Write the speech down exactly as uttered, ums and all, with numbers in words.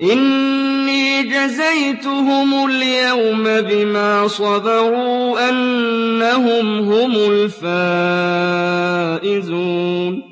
إِنِّي جَزَيْتُهُمُ الْيَوْمَ بِمَا صَبَرُوا أَنَّهُمْ هُمُ الْفَائِزُونَ